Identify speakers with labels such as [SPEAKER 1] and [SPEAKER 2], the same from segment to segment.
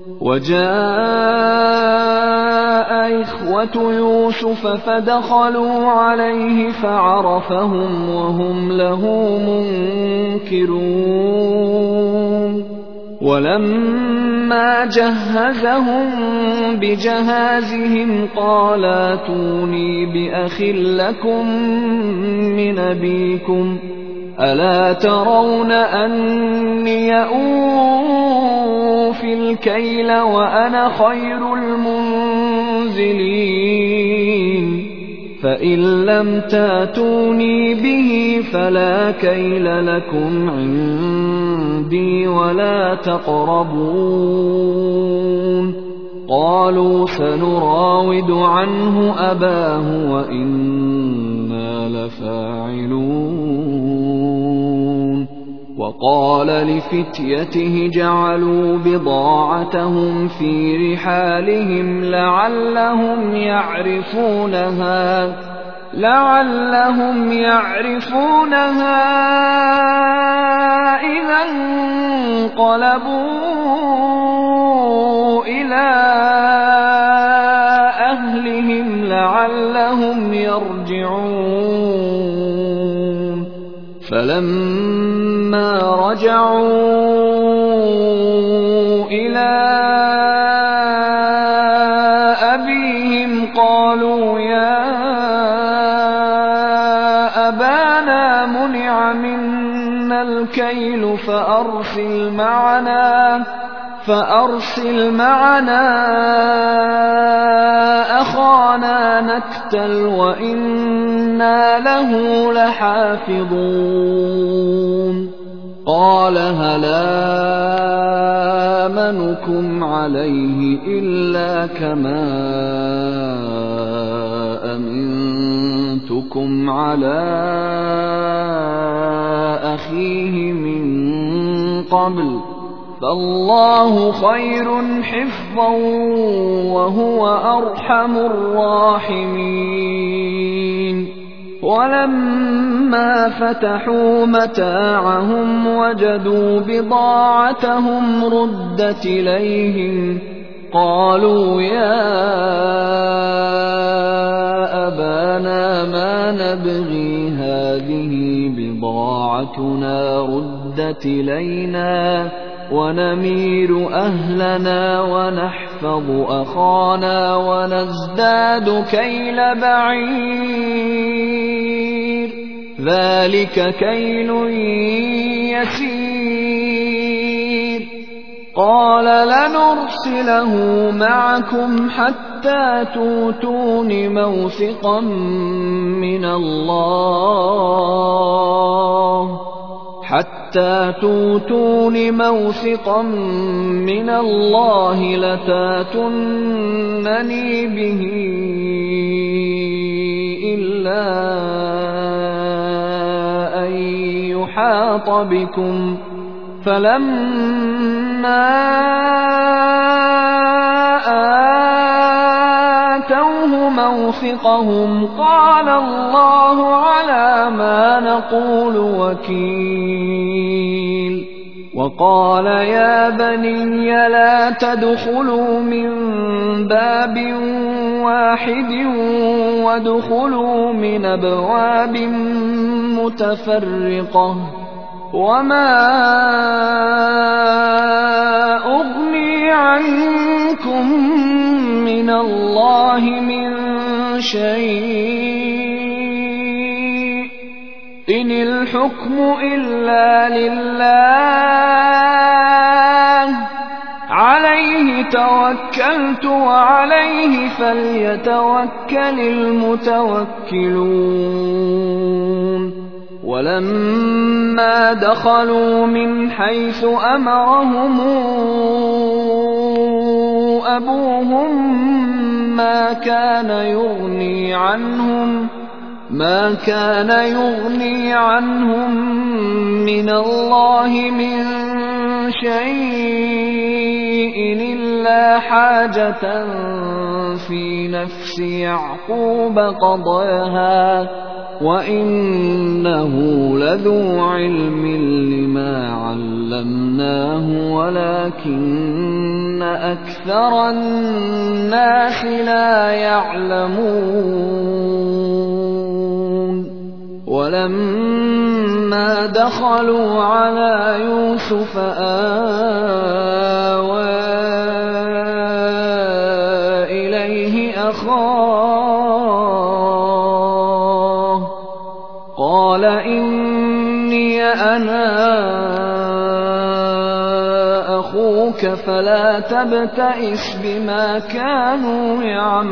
[SPEAKER 1] وجاء إخوة يوسف فدخلوا عليه فعرفهم وهم له منكرون ولما جهزهم بجهازهم قال ائتوني بأخ لكم من أبيكم ألا ترون أني أوفي الكيل وأنا خير المنزلين فإن لم تاتوني به فلا كيل لكم عندي ولا تقربون قالوا سنراود عنه أباه وإنا لفاعلون وقال لفتيته جعلوا بضاعتهم في رحالهم لعلهم يعرفونها إذا انقلبوا إلى أهلهم لعلهم يرجعون فلما رجعوا إلى أبيهم قالوا يا أبانا منع منا الكيل فأرسل معنا أخانا نكتل وإنا له لحافظون قال هل آمنكم عليه إلا كما أمنتكم على أخيه من قبل فالله خير حفظا وهو أرحم الراحمين ولما فتحوا متاعهم وجدوا بضاعتهم ردت إليهم قالوا يا أبانا ما نبغي هذه بضاعتنا ردت إلينا ونمير أهلنا ونحفظ أخانا ونزداد كيل بعير ذلك كيل يسير قال لنرسله معكم حتى تؤتون موثقا من الله لتاتونني به إلا أن يحاط بكم فلما آتوه موثقهم قال الله على ما نقول وكيل وقال يا بني لا تدخلوا من باب واحد وادخلوا من أبواب متفرقة وما أغني عنكم من الله من شيء إن الحكم إلا لله عليه توكلت وعليه فليتوكل المتوكلون ولما دخلوا من حيث أمرهم أبوهم ما كان يغني عنهم من الله من شيء إلا حاجة في نفس يعقوب وَإِنَّهُ لَذُو عِلْمٍ لِّمَا عَلَّمْنَاهُ وَلَٰكِنَّ أَكْثَرَ النَّاسِ لَا يَعْلَمُونَ وَلَمَّا دَخَلُوا عَلَىٰ يُوسُفَ آوَىٰ إِلَيْهِ أَخَاهُ قَالَ إِنِّي أَنَا أَخُوكَ فَلَا تَبْتَئِسْ بِمَا كَانُوا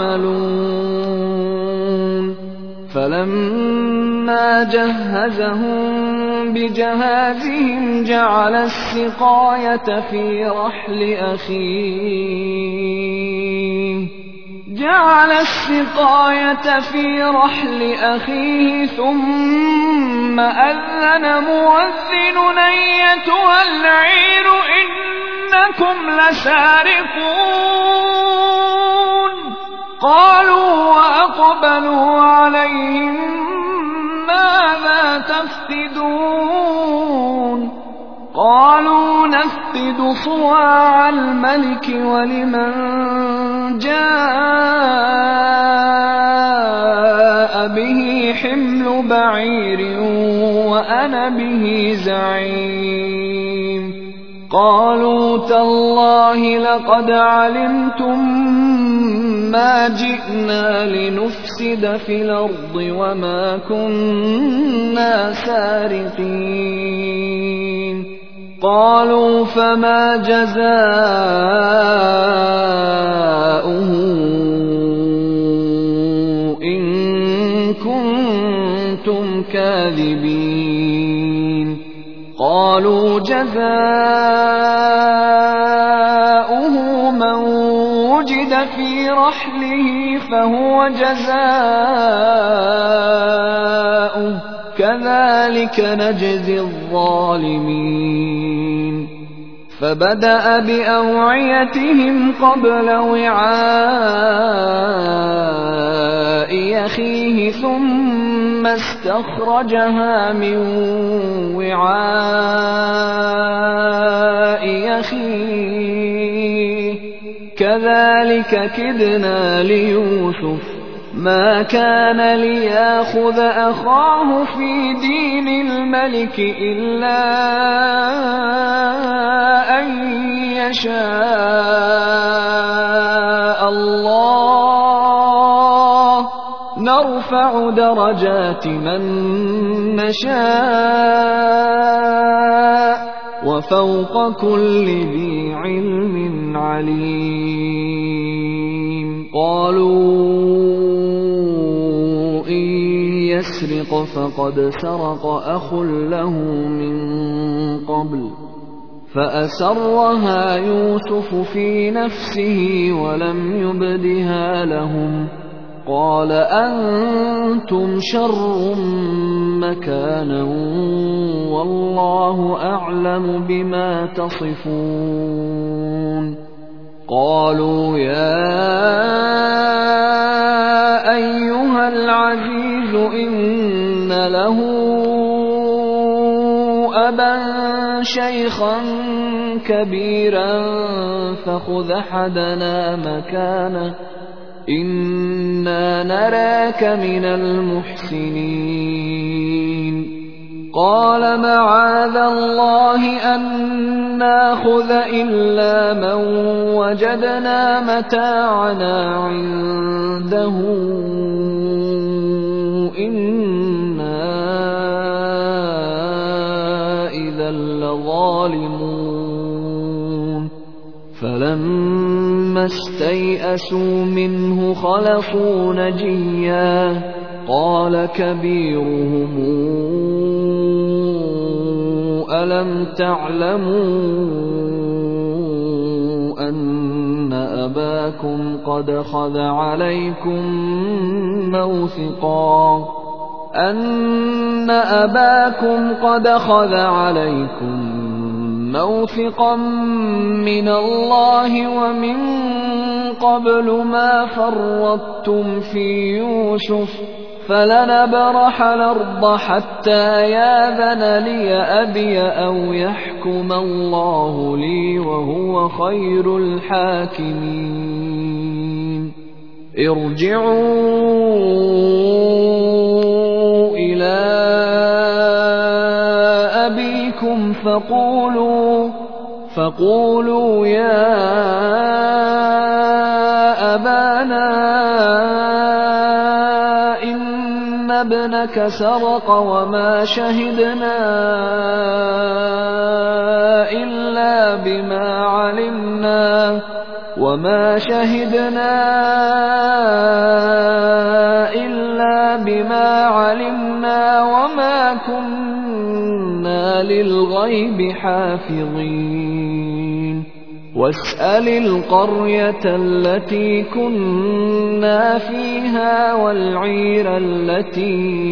[SPEAKER 1] يَعْمَلُونَ فَلَمَّا جَهَّزَهُم بِجَهَازِهِمْ جَعَلَ السِّقَايَةَ فِي رَحْلِ أَخِيهِ ثُمَّ أَذَّنَ مُؤَذِّنٌ أَيَّتُهَا الْعِيرُ إِنَّكُمْ لَسَارِقُونَ قَالُوا وَأَقْبَلُوا عَلَيْهِم مَّاذَا تَفْقِدُونَ قَالُوا نَفْقِدُ صُوَاعَ الْمَلِكِ وَلِمَن جَاءَ بِهِ حِمْلُ بَعِيرٍ وَأَنَا بِهِ زَعِيمٌ قَالُوا تَاللَّهِ لَقَدْ عَلِمْتُم مَّا جِئْنَا لِنُفْسِدَ فِي الْأَرْضِ وَمَا كُنَّا سَارِقِينَ قَالُوا فَمَا جَزَاؤُهُ إِن كُنتُمْ كَاذِبِينَ قَالُوا جَزَاؤُهُ مَن وُجِدَ فِي رَحْلِهِ فَهُوَ جَزَاؤُهُ كَذَٰلِكَ نَجْزِي الظَّالِمِينَ فَبَدَأَ بِأَوْعِيَتِهِمْ قَبْلَ وِعَاءِ أَخِيهِ ثُمَّ اسْتَخْرَجَهَا مِن وِعَاءِ أَخِيهِ كَذَٰلِكَ كِدْنَا لِيُوسُفَ مَا كَانَ لِيَأْخُذَ أَخَاهُ فِي دِينِ الْمَلِكِ إِلَّا أَن يَشَاءَ اللَّهُ نَرْفَعُ دَرَجَاتٍ مَّن نَّشَاءُ وَفَوْقَ كُلِّ ذِي عِلْمٍ عَلِيمٌ قَالُوا إِن يَسْرِقْ فَقَدْ سَرَقَ أَخٌ لَّهُ مِن قَبْلُ فَأَسَرَّهَا يُوسُفُ فِي نَفْسِهِ وَلَمْ يُبْدِهَا لَهُمْ قَالَ أَنتُمْ شَرٌّ مَّكَانًا وَاللَّهُ أَعْلَمُ بِمَا تَصِفُونَ قَالُوا يَا أَيُّهَا الْعَزِيزُ إِنَّ لَهُ أَبًا شَيْخًا كَبِيرًا فَخُذْ أَحَدَنَا مَكَانَهُ إِنَّا نَرَاكَ مِنَ الْمُحْسِنِينَ قَالَ مَعَاذَ اللَّهِ أَن نَّأْخُذَ إِلَّا مَن وَجَدْنَا مَتَاعَنَا عِندَهُ إِنَّا إِذًا لَّظَالِمُونَ فَلَمَّا اسْتَيْأَسُوا مِنْهُ خَلَصُوا نَجِيًّا قَالَ كَبِيرُهُمْ أَلَمْ تَعْلَمُوا أَنَّ أَبَاكُمْ قَدْ خَذَ عَلَيْكُم مَّوْثِقًا مِّنَ اللَّهِ وَمِن قَبْلُ مَا فَرَّطتُمْ فِي يُوسُفَ فلنبرح الأرض حتى ياذن لي أبي أو يحكم الله لي وهو خير الحاكمين ارجعوا إلى أبيكم فقولوا يا أبانا إن ابنك سرق وما شهدنا إلا بما علمنا وما كنا للغيب حافظين واسأل القرية التي كنا فيها والعير التي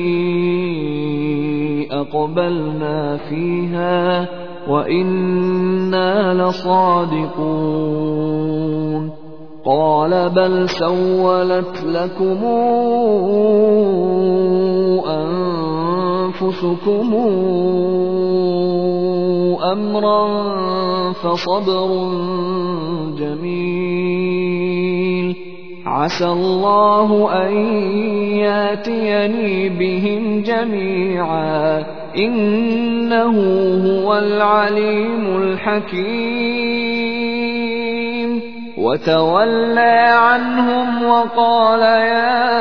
[SPEAKER 1] أقبلنا فيها وإنا لصادقون قال بل سولت لكم أنفسكم أمرا فصبر جميل عسى الله أن ياتيني بهم جميعا إنه هو العليم الحكيم وتولى عنهم وقال يا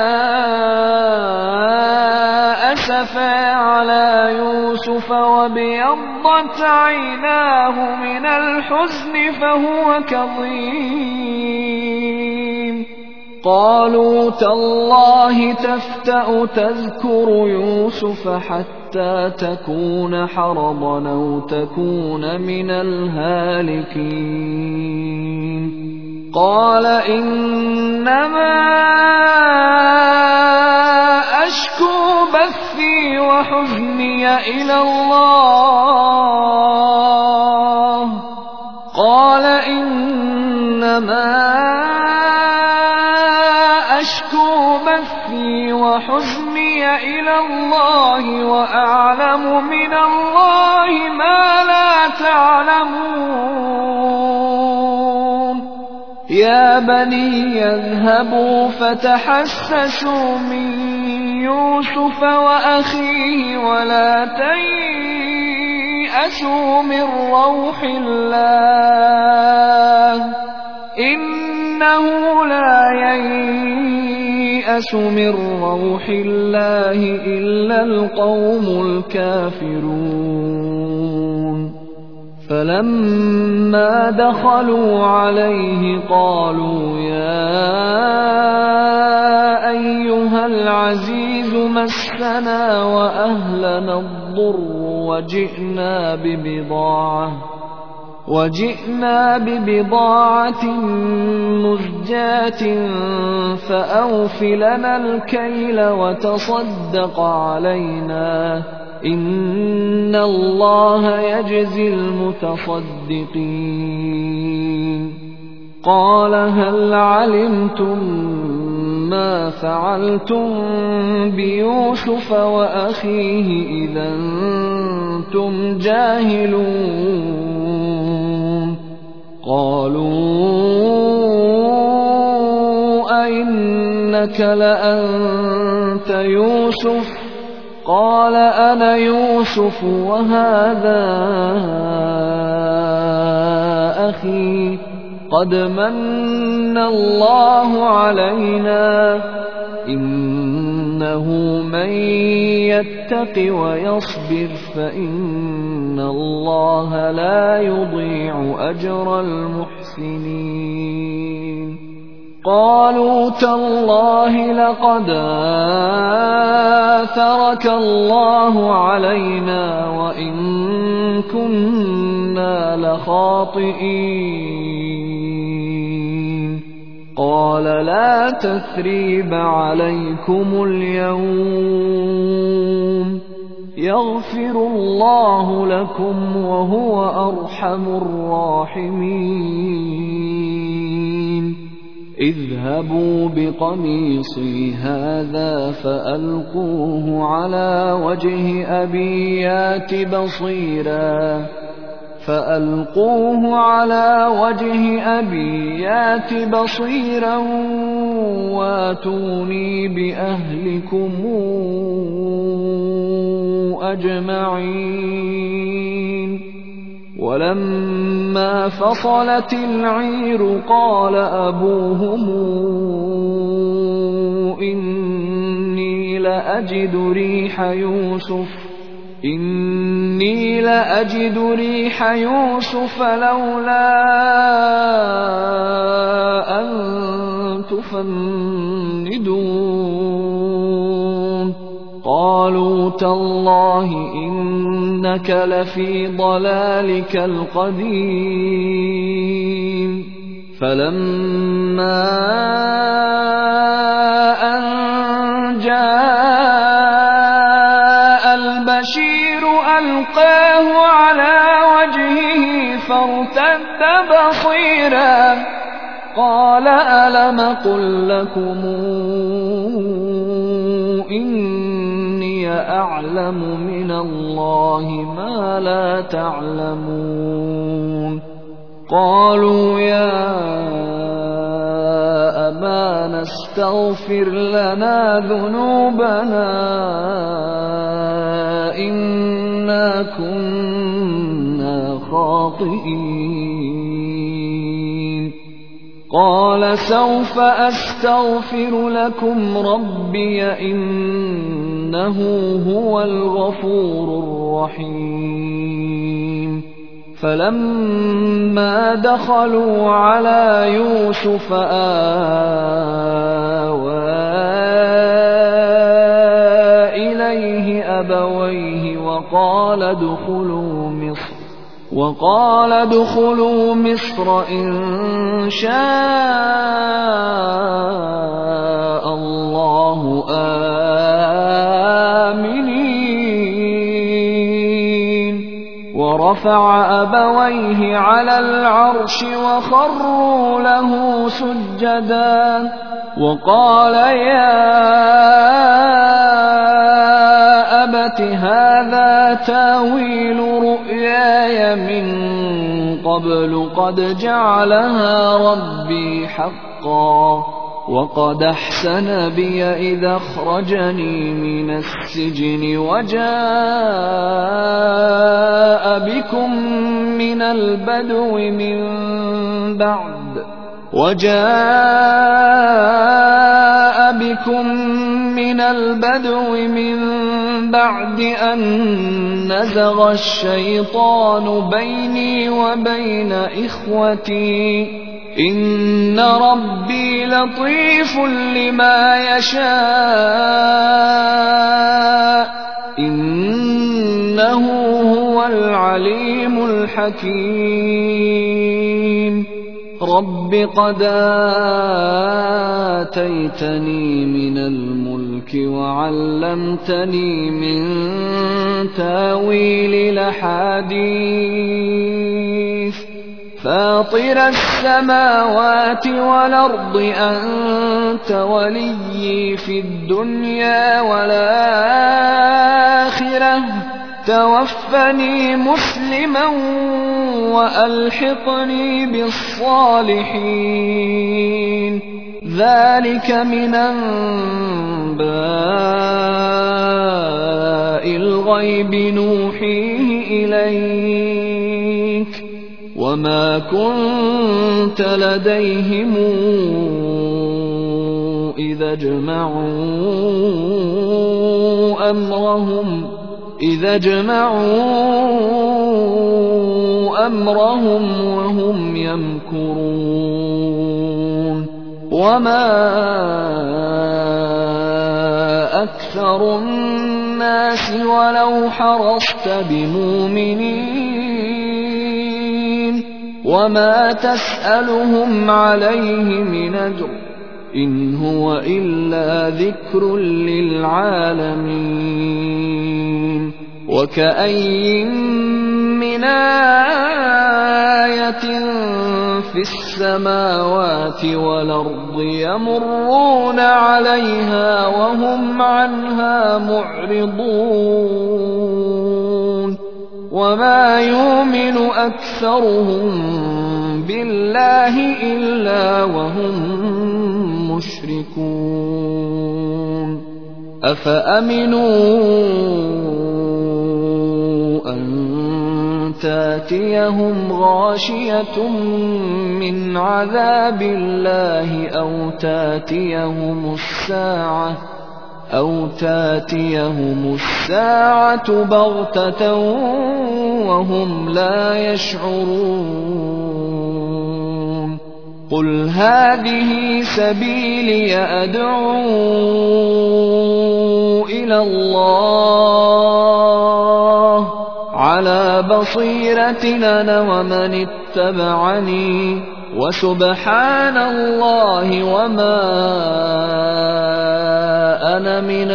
[SPEAKER 1] أسفا على يوسف وابيضت عيناه من الحزن فهو كظيم قالوا تالله تفتأ تذكر يوسف حتى تكون حرضا أو تكون من الهالكين قال إنما أشكو بثي وحزني إلى الله قال إنما أشكو بثي وحزني إلى الله وأعلم من الله ما لا تعلمون يا بني اذهبوا فتحسسوا من يوسف وأخيه ولا تيأسوا من روح الله إنه لا ييأس من روح الله إلا القوم الكافرون فلما دخلوا عليه قالوا يا أيها العزيز مسنا وأهلنا الضر وجئنا ببضاعة مزجاة فأوف لنا الكيل وتصدق علينا إن الله يجزي المتصدقين قال هل علمتم ما فعلتم بيوسف وأخيه إذا أنتم جاهلون قالوا أئنك لأنت يوسف قال أنا يوسف وهذا أخي قد من الله علينا إنه من يتق ويصبر فإن الله لا يضيع أجر المحسنين قالوا تالله لقد آثرك الله علينا وإن كنا لخاطئين قال لا تثريب عليكم اليوم يغفر الله لكم وهو أرحم الراحمين اذهبوا بقميصي هذا فألقوه على وجه أبي يات بصيرا واتوني بأهلكم أجمعين. ولما فصلت العير قال أبوهم إني لأجد ريح يوسف لولا أن تفندون. قالوا تالله إنك لفي ضلالك القديم. فلما أن جاء البشير ألقاه على وجهه فارتد بصيرا قال ألم قل لكم إني أعلم من الله ما لا تعلمون. قالوا يا أبانا استغفر لنا ذنوبنا إنا كنا خاطئين. قال سوف أستغفر لكم ربي إنه هو الغفور الرحيم. فلما دخلوا على يوسف آوى إليه أبويه وقال ادخلوا مصر إن شاء الله آمنين. ورفع أبويه على العرش وخروا له سجدا وقال يا أبت هذا تاويل رؤياي من قبل قد جعلها ربي حقا وقد أحسن بي إذا أخرجني من السجن وجاء بكم من البدو من بعد أن نزغ الشيطان بيني وبين إخوتي إن ربي لطيف لما يشاء إنه هو العليم الحكيم. رب قد آتيتني من الملك وعلمتني من تاويل الأحاديث فاطر السماوات والأرض أنت وليي في الدنيا والآخرة توفني مسلما وألحقني بالصالحين. ذلك من أنباء الغيب نوحيه إليك وما كنت لديهم إذا جمعوا أمرهم وهم يمكرون. وما أكثر الناس ولو حرصت بمؤمنين وما تسألهم عليه من أجر إن هو إلا ذكر للعالمين. وكأي من آية في السماوات والأرض يمرون عليها وهم عنها معرضون وما يؤمن أكثرهم بالله إلا وهم مشركون أفأمنوا أن تاتيهم غاشية من عذاب الله أو تاتيهم الساعة بغتة وهم لا يشعرون قل هذه سبيلي أدعو إلى الله على بصيرة أنا ومن اتبعني وسبحان الله وما أنا من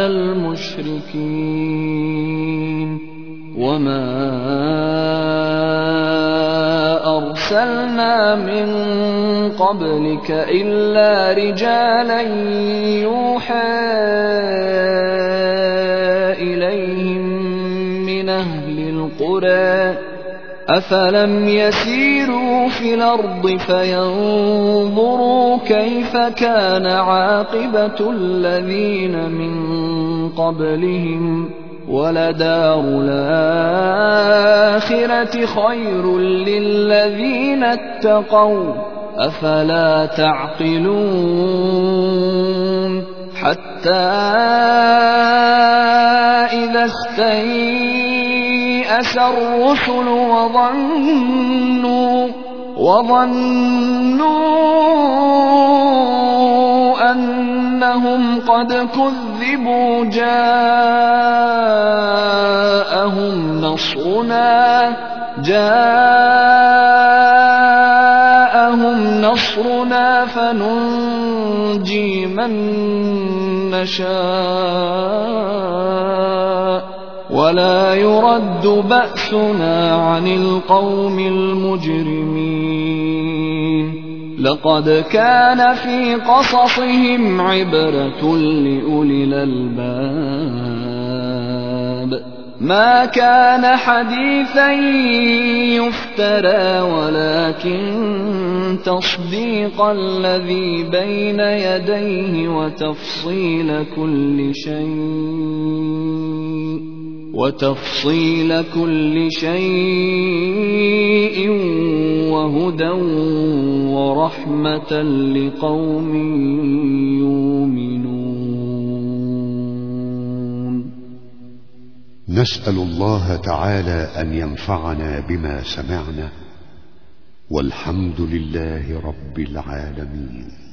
[SPEAKER 1] المشركين وما أرسلنا من قبلك إلا رجالا يوحى إليهم من أهل القرى أفلم يسيروا في الأرض فينظروا كيف كان عاقبة الذين من قبلهم ولدار الآخرة خير للذين اتقوا أفلا تعقلون حتى إذا استيأس الرسل وظنوا أنهم قد كذبوا جاءهم نصرنا فننجي من نشاء ولا يرد بأسنا عن القوم المجرمين لقد كان في قصصهم عبرة لأولي الألباب ما كان حديثا يفترى ولكن تصديق الذي بين يديه وتفصيل كل شيء وهدى ورحمة لقوم يؤمنون.
[SPEAKER 2] نسأل الله تعالى أن ينفعنا بما سمعنا والحمد لله رب العالمين.